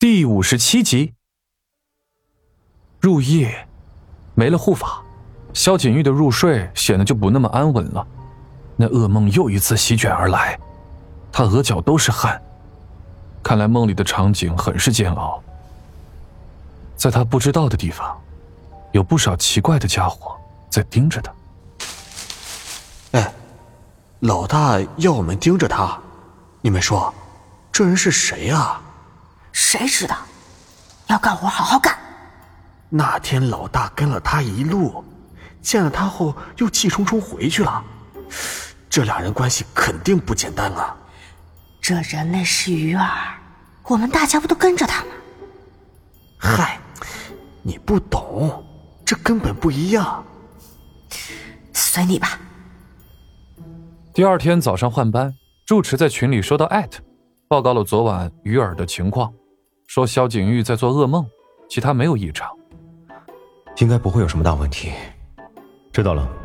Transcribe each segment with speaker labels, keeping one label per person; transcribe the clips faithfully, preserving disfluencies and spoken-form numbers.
Speaker 1: 第五十七集。入夜，没了护法，萧景玉的入睡显得就不那么安稳了。那噩梦又一次席卷而来，他额角都是汗，看来梦里的场景很是煎熬。在他不知道的地方，有不少奇怪的家伙在盯着他。
Speaker 2: 哎，老大要我们盯着他，你们说这人是谁啊？
Speaker 3: 谁知道，要干活好好干。
Speaker 2: 那天老大跟了他一路，见了他后又气冲冲回去了，这俩人关系肯定不简单啊。
Speaker 3: 这人类是鱼儿，我们大家不都跟着他吗？
Speaker 2: 嗨，你不懂，这根本不一样。
Speaker 3: 随你吧。
Speaker 1: 第二天早上换班，住持在群里收到艾特，报告了昨晚鱼儿的情况，说萧景玉在做噩梦，其他没有异常，
Speaker 4: 应该不会有什么大问题。知道了。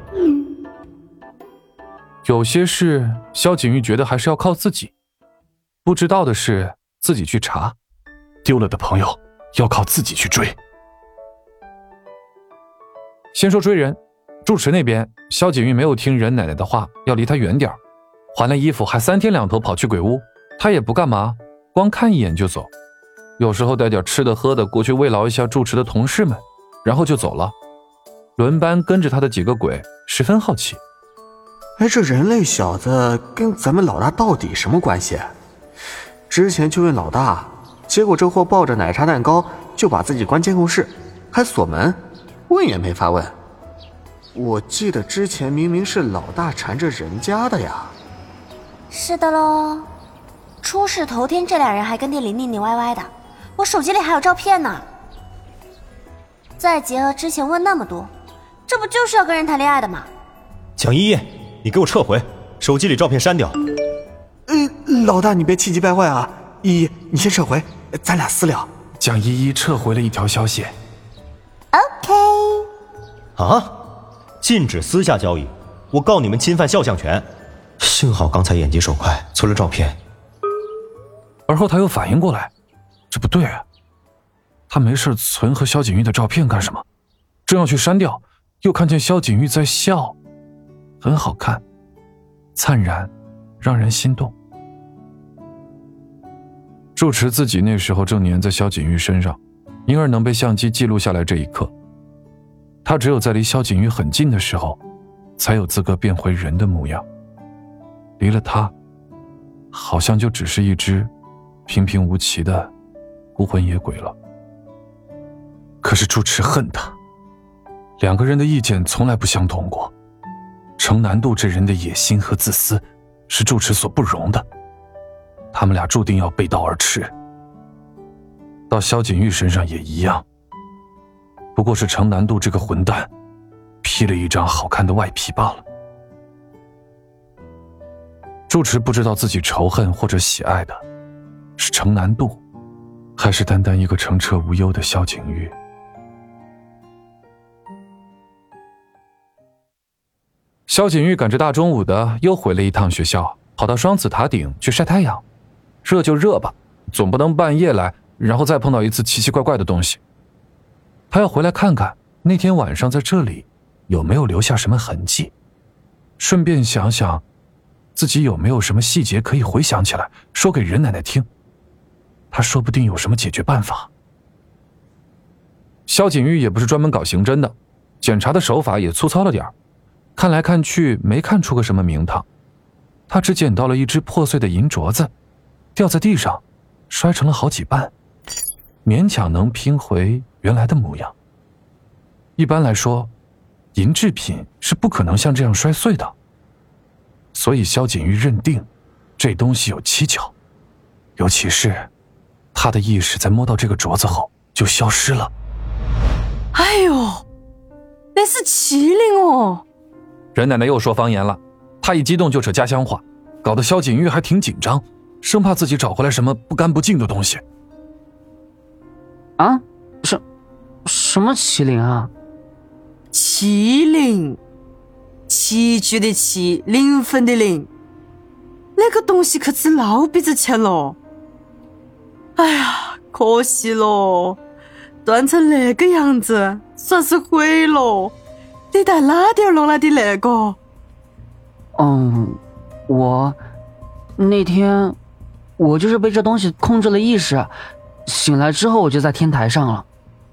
Speaker 1: 有些事萧景玉觉得还是要靠自己，不知道的事自己去查，丢了的朋友要靠自己去追。先说追人，住持那边萧景玉没有听任奶奶的话，要离他远点，还了衣服还三天两头跑去鬼屋，他也不干嘛，光看一眼就走，有时候带点吃的喝的过去慰劳一下住持的同事们，然后就走了。轮班跟着他的几个鬼十分好奇，
Speaker 2: 哎，这人类小子跟咱们老大到底什么关系？之前去问老大，结果这货抱着奶茶蛋糕就把自己关监控室，还锁门，问也没法问。我记得之前明明是老大缠着人家的呀。
Speaker 3: 是的咯，出事头天这俩人还跟店里腻腻歪歪的，我手机里还有照片呢。再结合之前问那么多，这不就是要跟人谈恋爱的吗？
Speaker 4: 蒋依依，你给我撤回，手机里照片删掉。
Speaker 2: 呃，老大你别气急败坏啊，依依你先撤回，咱俩私聊。
Speaker 1: 蒋依依撤回了一条消息。
Speaker 3: OK。
Speaker 4: 啊，禁止私下交易，我告你们侵犯肖像权。幸好刚才眼疾手快，存了照片。
Speaker 1: 而后他又反应过来，这不对啊，他没事存和萧景玉的照片干什么？正要去删掉，又看见萧景玉在笑，很好看，灿然，让人心动。住持自己那时候正黏在萧景玉身上，因而能被相机记录下来这一刻。他只有在离萧景玉很近的时候，才有资格变回人的模样。离了他，好像就只是一只平平无奇的孤魂野鬼了。可是住持恨他，两个人的意见从来不相同过。程南渡这人的野心和自私，是住持所不容的。他们俩注定要背道而驰。到萧景玉身上也一样，不过是程南渡这个混蛋披了一张好看的外皮罢了。住持不知道自己仇恨或者喜爱的是程南渡，还是单单一个澄澈无忧的萧景玉。萧景玉赶着大中午的又回了一趟学校，跑到双子塔顶去晒太阳。热就热吧，总不能半夜来，然后再碰到一次奇奇怪怪的东西。他要回来看看那天晚上在这里有没有留下什么痕迹，顺便想想自己有没有什么细节可以回想起来说给任奶奶听，他说不定有什么解决办法。萧景玉也不是专门搞刑侦的，检查的手法也粗糙了点，看来看去没看出个什么名堂。他只捡到了一只破碎的银镯子，掉在地上摔成了好几瓣，勉强能拼回原来的模样。一般来说，银制品是不可能像这样摔碎的，所以萧景玉认定这东西有蹊跷，尤其是他的意识在摸到这个镯子后就消失了。
Speaker 5: 哎呦，那是麒麟哦！
Speaker 1: 任奶奶又说方言了，她一激动就扯家乡话，搞得萧景玉还挺紧张，生怕自己找回来什么不干不净的东西。
Speaker 5: 啊？什什么麒麟啊？麒麟，棋局的棋，灵魂的灵，那个东西可值老鼻子钱了。哎呀， 可惜喽，断成那个样子，算是毁了。你带哪点弄来的那个？
Speaker 6: 嗯，我那天我就是被这东西控制了意识，醒来之后我就在天台上了。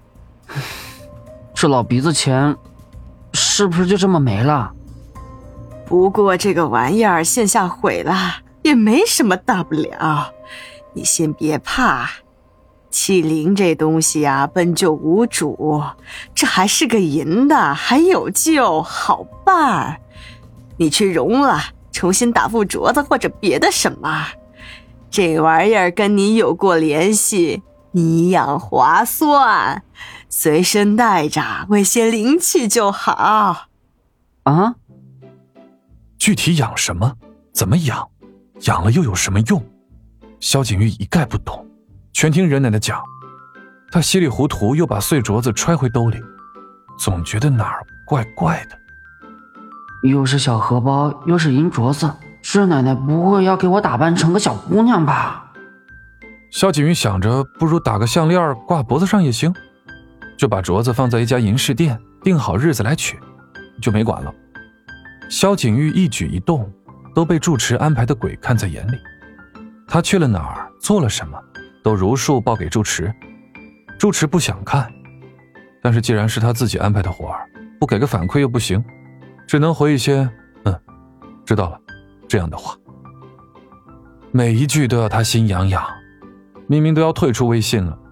Speaker 6: 这老鼻子钱是不是就这么没了？
Speaker 5: 不过这个玩意儿线下毁了，也没什么大不了，你先别怕。欺凌这东西啊，本就无主，这还是个银的，还有救，好办。你去融了，重新打副镯子或者别的什么，这玩意儿跟你有过联系，你一样划算，随身带着，为些灵气就好。
Speaker 6: 啊？
Speaker 1: 具体养什么？怎么养？养了又有什么用？萧景玉一概不懂，全听人奶奶讲。他稀里糊涂又把碎镯子揣回兜里，总觉得哪儿怪怪的。
Speaker 6: 又是小荷包，又是银镯子，这奶奶不会要给我打扮成个小姑娘吧？
Speaker 1: 萧景玉想着，不如打个项链挂脖子上也行，就把镯子放在一家银饰店，定好日子来取，就没管了。萧景玉一举一动都被住持安排的鬼看在眼里，他去了哪儿，做了什么，都如数报给住持。住持不想看，但是既然是他自己安排的活儿，不给个反馈又不行，只能回一些嗯，知道了这样的话。每一句都要他心痒痒，明明都要退出微信了，